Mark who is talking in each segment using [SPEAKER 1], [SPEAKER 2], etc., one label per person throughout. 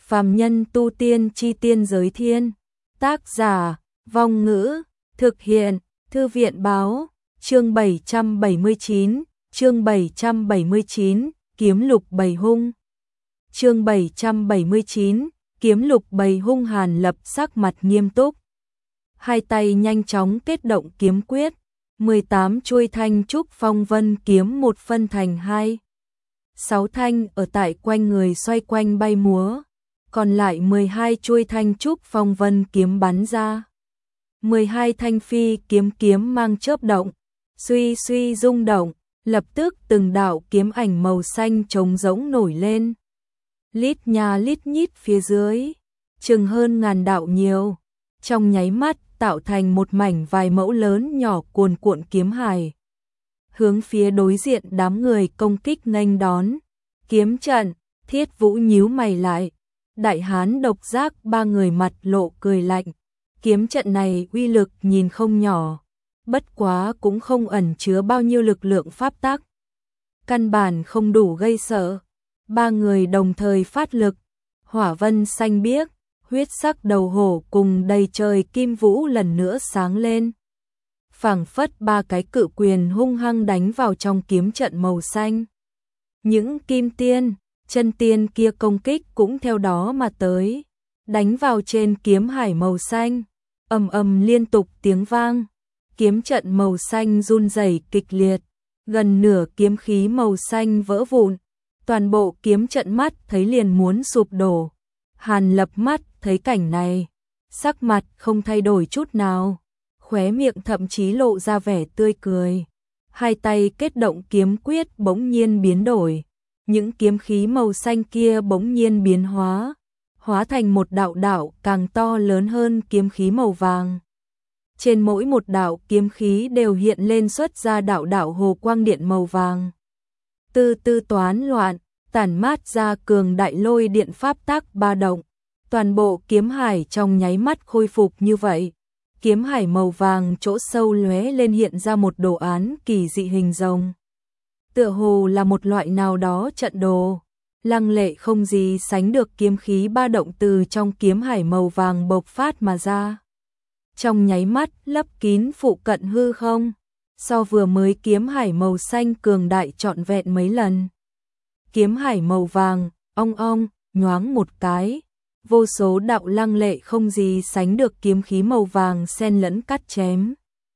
[SPEAKER 1] Phàm nhân tu tiên chi tiên giới thiên. Tác giả, Vong Ngữ, thực hiện, Thư viện Báo, chương 779, chương 779, kiếm lục bầy hung. Chương 779, kiếm lục bầy hung. Hàn Lập sắc mặt nghiêm túc. Hai tay nhanh chóng kết động kiếm quyết, 18 chuôi thanh trúc phong vân kiếm một phân thành hai. 6 thanh ở tại quanh người xoay quanh bay múa, còn lại 12 chuôi thanh trúc phong vân kiếm bắn ra. 12 thanh phi kiếm mang chớp động, suy suy rung động, lập tức từng đạo kiếm ảnh màu xanh trống rỗng nổi lên. Lít nha lít nhít phía dưới, chừng hơn ngàn đạo nhiều, trong nháy mắt tạo thành một mảnh vài mẫu lớn nhỏ cuồn cuộn kiếm hải. Hướng phía đối diện đám người công kích nghênh đón. Kiếm trận, Thiết Vũ nhíu mày lại. Đại hán Độc Giác ba người mặt lộ cười lạnh. Kiếm trận này uy lực nhìn không nhỏ, bất quá cũng không ẩn chứa bao nhiêu lực lượng pháp tắc. Căn bản không đủ gây sợ. Ba người đồng thời phát lực, hỏa vân xanh biếc, huyết sắc đầu hổ cùng đầy trời kim vũ lần nữa sáng lên. Phảng phất ba cái cự quyền hung hăng đánh vào trong kiếm trận màu xanh. Những kim tiên, chân tiên kia công kích cũng theo đó mà tới, đánh vào trên kiếm hải màu xanh, ầm ầm liên tục tiếng vang. Kiếm trận màu xanh run rẩy kịch liệt, gần nửa kiếm khí màu xanh vỡ vụn, toàn bộ kiếm trận mắt thấy liền muốn sụp đổ. Hàn Lập mắt thấy cảnh này, sắc mặt không thay đổi chút nào, khóe miệng thậm chí lộ ra vẻ tươi cười. Hai tay kết động kiếm quyết bỗng nhiên biến đổi, những kiếm khí màu xanh kia bỗng nhiên biến hóa, hóa thành một đạo đạo càng to lớn hơn kiếm khí màu vàng. Trên mỗi một đạo kiếm khí đều hiện lên xuất ra đạo đạo hồ quang điện màu vàng. Từ từ toán loạn, tản mát ra cường đại lôi điện pháp tắc ba động. Toàn bộ kiếm hải trong nháy mắt khôi phục như vậy. Kiếm hải màu vàng chỗ sâu lóe lên hiện ra một đồ án kỳ dị hình rồng. Tựa hồ là một loại nào đó trận đồ, lăng lệ không gì sánh được. Kiếm khí ba động từ trong kiếm hải màu vàng bộc phát mà ra. Trong nháy mắt lấp kín phụ cận hư không, so vừa mới kiếm hải màu xanh cường đại trọn vẹn mấy lần. Kiếm hải màu vàng, ong ong, nhoáng một cái, vô số đạo lăng lệ không gì sánh được kiếm khí màu vàng xen lẫn cắt chém.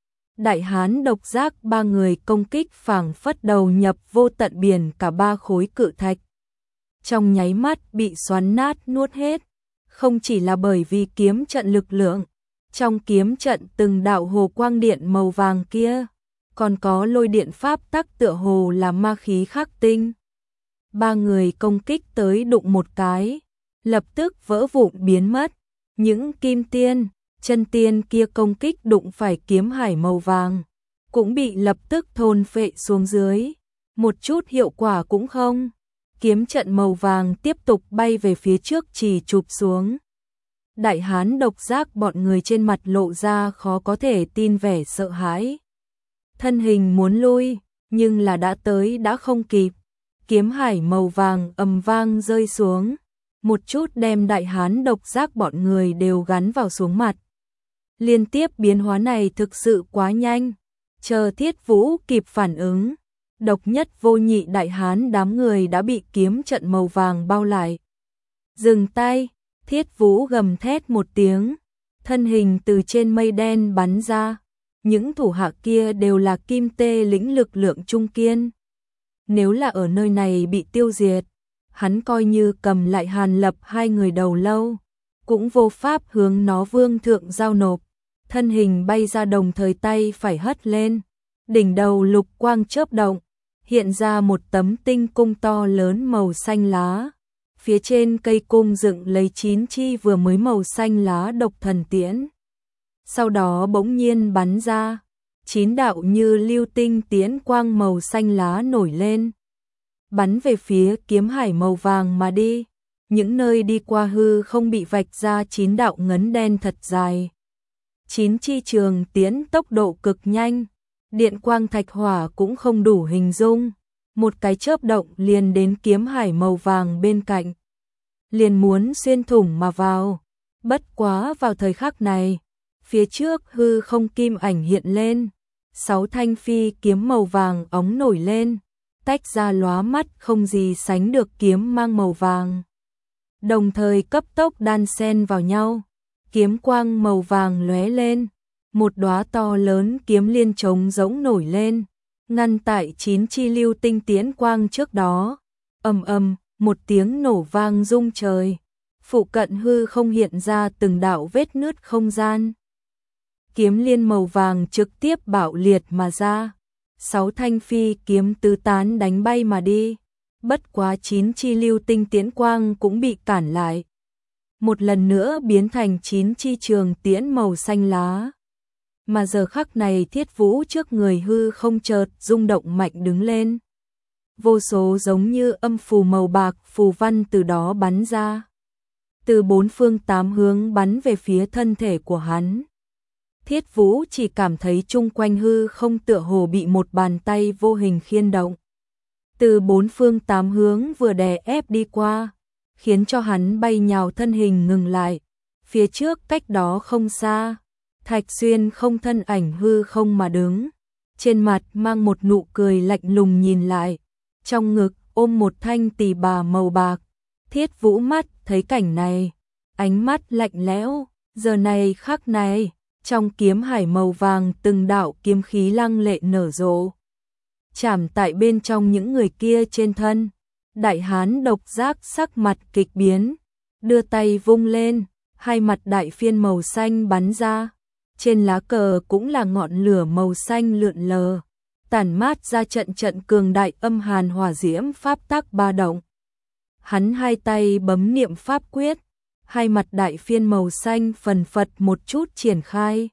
[SPEAKER 1] Đại hán Độc Giác ba người công kích phảng phất đầu nhập vô tận biển cả ba khối cự thạch. Trong nháy mắt bị xoắn nát nuốt hết, không chỉ là bởi vì kiếm trận lực lượng, trong kiếm trận từng đạo hồ quang điện màu vàng kia, còn có lôi điện pháp tắc tựa hồ là ma khí khắc tinh. Ba người công kích tới đụng một cái, lập tức vỡ vụn biến mất. Những kim tiên, chân tiên kia công kích đụng phải kiếm hải màu vàng, cũng bị lập tức thôn phệ xuống dưới, một chút hiệu quả cũng không. Kiếm trận màu vàng tiếp tục bay về phía trước chỉ chụp xuống. Đại hán Độc Giác bọn người trên mặt lộ ra khó có thể tin vẻ sợ hãi. Thân hình muốn lui, nhưng là đã tới đã không kịp. Kiếm hải màu vàng ầm vang rơi xuống, một chút đem đại hán Độc Giác bọn người đều gắn vào xuống mặt. Liên tiếp biến hóa này thực sự quá nhanh, chờ Thiết Vũ kịp phản ứng, độc nhất vô nhị đại hán đám người đã bị kiếm trận màu vàng bao lại. Dừng tay, Thiết Vũ gầm thét một tiếng, thân hình từ trên mây đen bắn ra. Những thủ hạ kia đều là kim tê lĩnh lực lượng trung kiên. Nếu là ở nơi này bị tiêu diệt, hắn coi như cầm lại Hàn Lập hai người đầu lâu, cũng vô pháp hướng nó vương thượng giao nộp. Thân hình bay ra đồng thời tay phải hất lên, đỉnh đầu lục quang chớp động, hiện ra một tấm tinh cung to lớn màu xanh lá. Phía trên cây cung dựng lấy 9 chi vừa mới màu xanh lá độc thần tiễn. Sau đó bỗng nhiên bắn ra, 9 đạo như lưu tinh tiễn quang màu xanh lá nổi lên, bắn về phía kiếm hải màu vàng mà đi. Những nơi đi qua hư không bị vạch ra 9 đạo ngấn đen thật dài. 9 chi trường tiễn tốc độ cực nhanh, điện quang thạch hỏa cũng không đủ hình dung, một cái chớp động liền đến kiếm hải màu vàng bên cạnh. liền muốn xuyên thủng mà vào. Bất quá vào thời khắc này, phía trước hư không kim ảnh hiện lên, 6 thanh phi kiếm màu vàng óng nổi lên, tách ra lóa mắt không gì sánh được kiếm mang màu vàng. Đồng thời cấp tốc đan xen vào nhau, kiếm quang màu vàng lóe lên, một đóa to lớn kiếm liên trống rỗng nổi lên, ngăn tại 9 chi lưu tinh tiễn quang trước đó. Ầm ầm, một tiếng nổ vang rung trời, phụ cận hư không hiện ra từng đạo vết nứt không gian. Kiếm liên màu vàng trực tiếp bạo liệt mà ra, 6 thanh phi kiếm tứ tán đánh bay mà đi. Bất quá 9 chi lưu tinh tiễn quang cũng bị cản lại, một lần nữa biến thành 9 chi trường tiễn màu xanh lá. Mà giờ khắc này Thiết Vũ trước người hư không chợt rung động mạnh đứng lên. Vô số giống như âm phù màu bạc phù văn từ đó bắn ra, từ 4 phương 8 hướng bắn về phía thân thể của hắn. Thiết Vũ chỉ cảm thấy chung quanh hư không tựa hồ bị một bàn tay vô hình khiên động, từ 4 phương 8 hướng vừa đè ép đi qua, khiến cho hắn bay nhào thân hình ngừng lại. Phía trước cách đó không xa, Thạch Xuyên không thân ảnh hư không mà đứng, trên mặt mang một nụ cười lạnh lùng nhìn lại, trong ngực ôm một thanh tỳ bà màu bạc. Thiết Vũ mắt thấy cảnh này, ánh mắt lạnh lẽo, giờ này khắc này, trong kiếm hải màu vàng từng đạo kiếm khí lăng lệ nở rộ, chạm tại bên trong những người kia trên thân. Đại hán độc giác sắc mặt kịch biến, đưa tay vung lên, hai mặt đại phiên màu xanh bắn ra, trên lá cờ cũng là ngọn lửa màu xanh lượn lờ, tản mát ra trận trận cường đại âm hàn hỏa diễm pháp tắc ba động. Hắn hai tay bấm niệm pháp quyết, hai mặt đại phiên màu xanh phần phật một chút triển khai,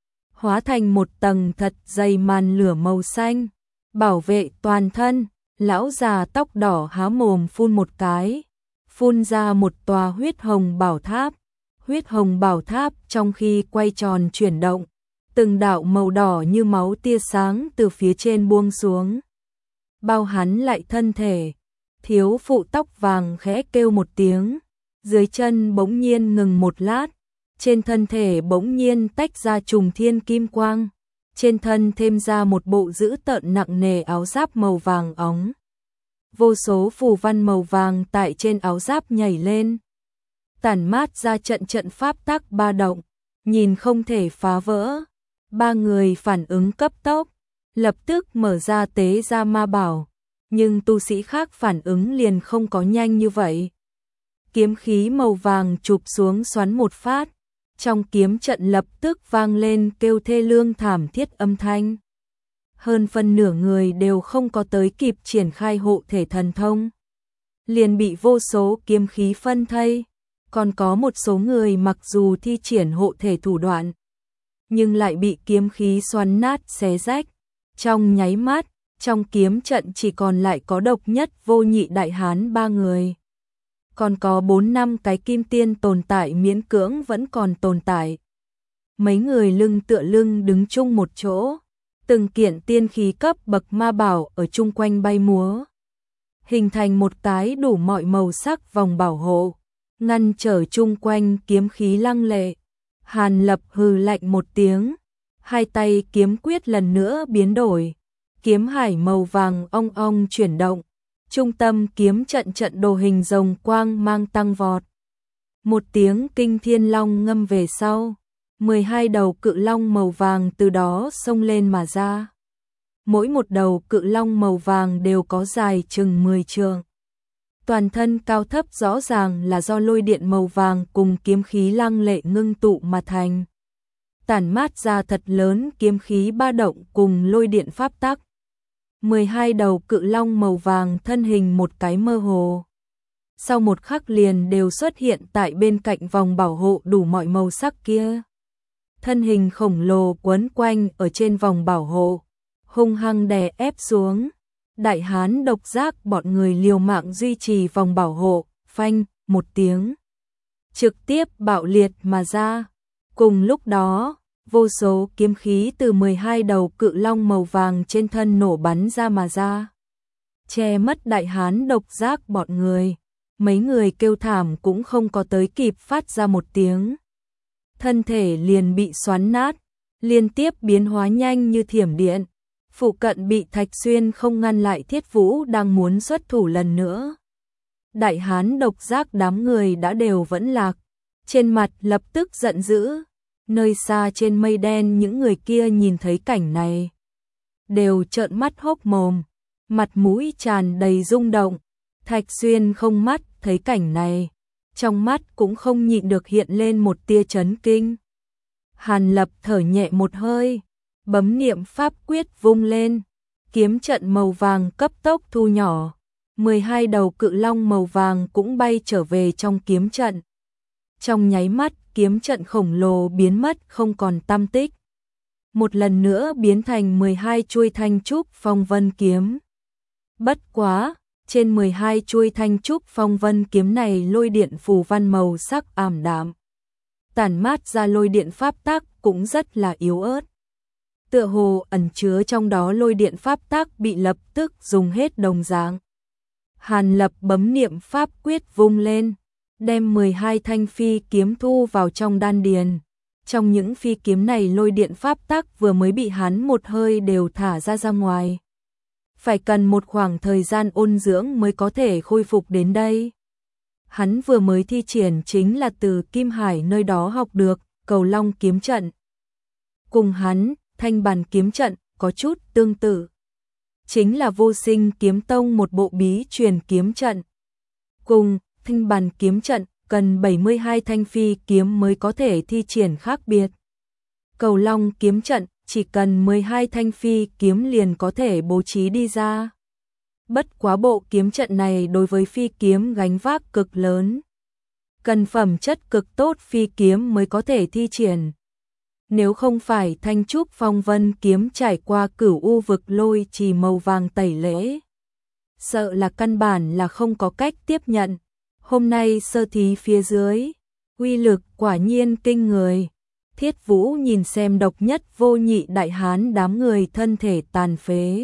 [SPEAKER 1] hóa thành một tầng thật dày màn lửa màu xanh, bảo vệ toàn thân. Lão già tóc đỏ há mồm phun một cái, phun ra một tòa huyết hồng bảo tháp. Huyết hồng bảo tháp trong khi quay tròn chuyển động, từng đạo màu đỏ như máu tia sáng từ phía trên buông xuống, bao hắn lại thân thể. Thiếu phụ tóc vàng khẽ kêu một tiếng, dưới chân bỗng nhiên ngừng một lát, trên thân thể bỗng nhiên tách ra trùng thiên kim quang, trên thân thêm ra một bộ dữ tợn nặng nề áo giáp màu vàng óng. Vô số phù văn màu vàng tại trên áo giáp nhảy lên, tản mát ra trận trận pháp tắc ba động, nhìn không thể phá vỡ. Ba người phản ứng cấp tốc, lập tức mở ra tế ra ma bảo, nhưng tu sĩ khác phản ứng liền không có nhanh như vậy. Kiếm khí màu vàng chụp xuống xoắn một phát, trong kiếm trận lập tức vang lên kêu thê lương thảm thiết âm thanh. Hơn phân nửa người đều không có tới kịp triển khai hộ thể thần thông, liền bị vô số kiếm khí phân thây. Còn có một số người mặc dù thi triển hộ thể thủ đoạn, nhưng lại bị kiếm khí xoắn nát xé rách. Trong nháy mắt, trong kiếm trận chỉ còn lại có độc nhất vô nhị đại hán ba người. Còn có 4-5 cái kim tiên tồn tại miễn cưỡng vẫn còn tồn tại. Mấy người lưng tựa lưng đứng chung một chỗ, từng kiện tiên khí cấp bậc ma bảo ở chung quanh bay múa, hình thành một cái đủ mọi màu sắc vòng bảo hộ, ngăn trở chung quanh kiếm khí lăng lệ. Hàn Lập hừ lạnh một tiếng, hai tay kiếm quyết lần nữa biến đổi, kiếm hải màu vàng ong ong chuyển động, trung tâm kiếm trận trận đồ hình rồng quang mang tăng vọt. Một tiếng kinh thiên long ngâm về sau, 12 đầu cự long màu vàng từ đó xông lên mà ra. Mỗi một đầu cự long màu vàng đều có dài chừng 10 trượng. Toàn thân cao thấp rõ ràng là do lôi điện màu vàng cùng kiếm khí lăng lệ ngưng tụ mà thành, tản mát ra thật lớn kiếm khí ba động cùng lôi điện pháp tắc. 12 đầu cự long màu vàng thân hình một cái mơ hồ, sau một khắc liền đều xuất hiện tại bên cạnh vòng bảo hộ đủ mọi màu sắc kia. Thân hình khổng lồ quấn quanh ở trên vòng bảo hộ, hung hăng đè ép xuống. Đại hán độc giác bọn người liều mạng duy trì vòng bảo hộ, phanh, một tiếng, trực tiếp bạo liệt mà ra. Cùng lúc đó, vô số kiếm khí từ 12 đầu cự long màu vàng trên thân nổ bắn ra mà ra, che mất đại hán độc giác bọn người. mấy người kêu thảm cũng không có tới kịp phát ra một tiếng. Thân thể liền bị xoắn nát, liên tiếp biến hóa nhanh như thiểm điện. Phụ cận bị Thạch Xuyên không ngăn lại, Thiết Vũ đang muốn xuất thủ lần nữa. Đại hán độc giác đám người đã đều vẫn lạc, trên mặt lập tức giận dữ. Nơi xa trên mây đen những người kia nhìn thấy cảnh này, đều trợn mắt hốc mồm, mặt mũi tràn đầy rung động. Thạch Xuyên không mắt thấy cảnh này, trong mắt cũng không nhịn được hiện lên một tia chấn kinh. Hàn Lập thở nhẹ một hơi, bấm niệm pháp quyết vung lên, kiếm trận màu vàng cấp tốc thu nhỏ, 12 đầu cự long màu vàng cũng bay trở về trong kiếm trận. Trong nháy mắt, kiếm trận khổng lồ biến mất không còn tăm tích. Một lần nữa biến thành 12 chuôi thanh trúc phong vân kiếm. Bất quá, trên 12 chuôi thanh trúc phong vân kiếm này lôi điện phù văn màu sắc ảm đạm, tản mát ra lôi điện pháp tắc cũng rất là yếu ớt. Tựa hồ ẩn chứa trong đó lôi điện pháp tắc bị lập tức dùng hết đồng dạng. Hàn Lập bấm niệm pháp quyết vung lên, đem 12 thanh phi kiếm thu vào trong đan điền. Trong những phi kiếm này lôi điện pháp tắc vừa mới bị hắn một hơi đều thả ra ngoài. Phải cần một khoảng thời gian ôn dưỡng mới có thể khôi phục đến đây. Hắn vừa mới thi triển chính là từ Kim Hải nơi đó học được Cầu Long kiếm trận. Cùng hắn, Thanh Bàn kiếm trận có chút tương tự. Chính là Vô Sinh kiếm tông một bộ bí truyền kiếm trận. Cùng Thanh Bàn kiếm trận cần 72 thanh phi kiếm mới có thể thi triển khác biệt. Cầu Long kiếm trận chỉ cần 12 thanh phi kiếm liền có thể bố trí đi ra. Bất quá bộ kiếm trận này đối với phi kiếm gánh vác cực lớn. Cần phẩm chất cực tốt phi kiếm mới có thể thi triển. Nếu không phải thanh trúc phong vân kiếm trải qua cửu u vực lôi trì màu vàng tẩy lễ, sợ là căn bản là không có cách tiếp nhận. Hôm nay sơ thí phía dưới, uy lực quả nhiên kinh người. Thiết Vũ nhìn xem độc nhất vô nhị đại hán đám người thân thể tàn phế,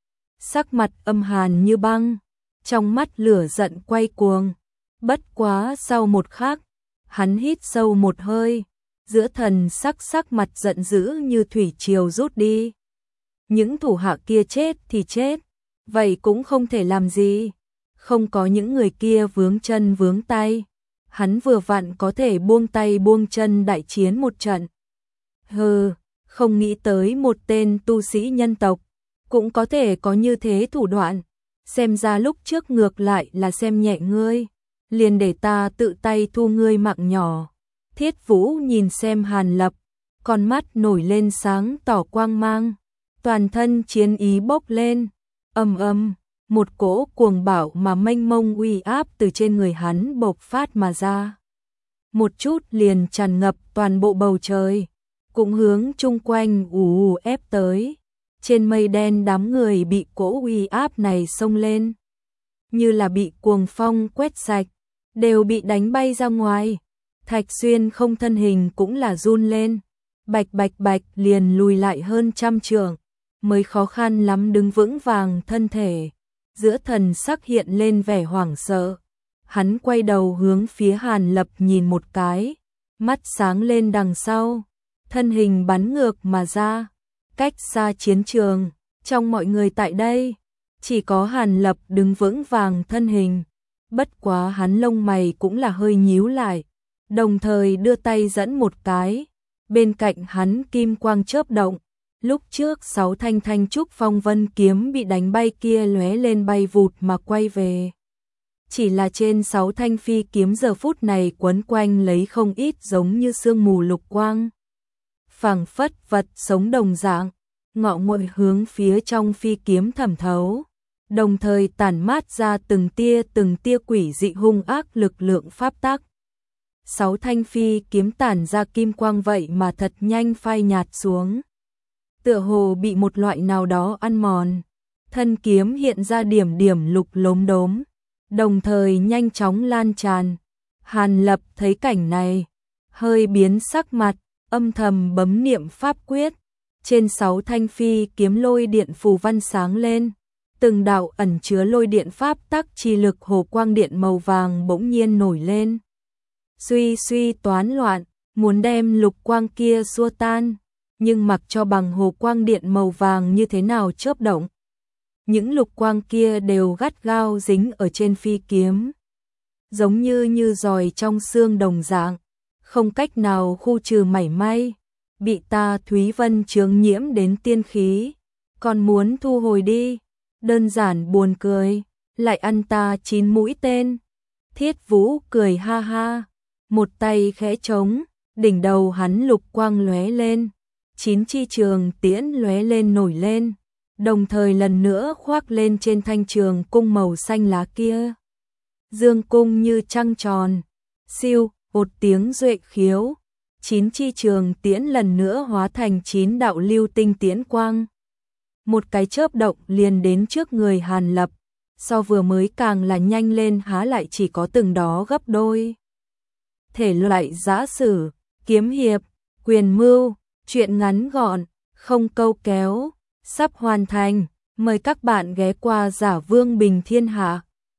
[SPEAKER 1] sắc mặt âm hàn như băng, trong mắt lửa giận quay cuồng. Bất quá sau một khắc, hắn hít sâu một hơi, giữa thần sắc mặt giận dữ như thủy triều rút đi. Những thủ hạ kia chết thì chết, vậy cũng không thể làm gì. Không có những người kia vướng chân vướng tay, hắn vừa vặn có thể buông tay buông chân đại chiến một trận. Hừ, không nghĩ tới một tên tu sĩ nhân tộc cũng có thể có như thế thủ đoạn, xem ra lúc trước ngược lại là xem nhẹ ngươi, liền để ta tự tay thu ngươi mạng nhỏ. Thiết Vũ nhìn xem Hàn Lập, con mắt nổi lên sáng tỏ quang mang, toàn thân chiến ý bốc lên, một cỗ cuồng bạo mà mênh mông uy áp từ trên người hắn bộc phát mà ra. Một chút liền tràn ngập toàn bộ bầu trời, cũng hướng chung quanh ép tới. Trên mây đen đám người bị cỗ uy áp này xông lên, như là bị cuồng phong quét sạch, đều bị đánh bay ra ngoài. Thạch Xuyên không thân hình cũng là run lên, bạch bạch liền lùi lại hơn trăm trượng, mới khó khăn lắm đứng vững vàng thân thể. Giữa thần sắc hiện lên vẻ hoảng sợ, hắn quay đầu hướng phía Hàn Lập nhìn một cái, mắt sáng lên đằng sau, thân hình bắn ngược mà ra, cách xa chiến trường. Trong mọi người tại đây, chỉ có Hàn Lập đứng vững vàng thân hình, bất quá hắn lông mày cũng là hơi nhíu lại, đồng thời đưa tay dẫn một cái, bên cạnh hắn kim quang chớp động. Lúc trước 6 thanh trúc phong vân kiếm bị đánh bay kia lóe lên bay vụt mà quay về. Chỉ là trên 6 thanh phi kiếm giờ phút này quấn quanh lấy không ít giống như sương mù lục quang. Phảng phất vật sống đồng dạng, ngọ nguậy hướng phía trong phi kiếm thẩm thấu, đồng thời tản mát ra từng tia quỷ dị hung ác lực lượng pháp tắc. 6 thanh phi kiếm tản ra kim quang vậy mà thật nhanh phai nhạt xuống, tựa hồ bị một loại nào đó ăn mòn. Thân kiếm hiện ra điểm lục lốm đốm, đồng thời nhanh chóng lan tràn. Hàn Lập thấy cảnh này, hơi biến sắc mặt, âm thầm bấm niệm pháp quyết. Trên 6 thanh phi kiếm lôi điện phù văn sáng lên, từng đạo ẩn chứa lôi điện pháp tắc chi lực hồ quang điện màu vàng bỗng nhiên nổi lên. Suy suy toán loạn, muốn đem lục quang kia xua tan, nhưng mặc cho bằng hồ quang điện màu vàng như thế nào chớp động, những lục quang kia đều gắt gao dính ở trên phi kiếm, giống như giòi trong xương đồng dạng, không cách nào khu trừ mảy may, bị ta Thúy Vân chướng nhiễm đến tiên khí, còn muốn thu hồi đi, đơn giản buồn cười, lại ăn ta 9 mũi tên. Thiết Vũ cười ha ha, một tay khẽ trống, đỉnh đầu hắn lục quang lóe lên, 9 chi trường tiễn lóe lên nổi lên, đồng thời lần nữa khoác lên trên thanh trường cung màu xanh lá kia. Dương cung như trăng tròn, siêu, một tiếng duệ khiếu, 9 chi trường tiễn lần nữa hóa thành 9 đạo lưu tinh tiễn quang. Một cái chớp động liền đến trước người Hàn Lập, so vừa mới càng là nhanh lên há lại chỉ có từng đó gấp đôi. Thể loại giã sử, kiếm hiệp, quyền mưu, truyện ngắn gọn, không câu kéo, sắp hoàn thành, mời các bạn ghé qua Giả Vương Bình Thiên Hạ.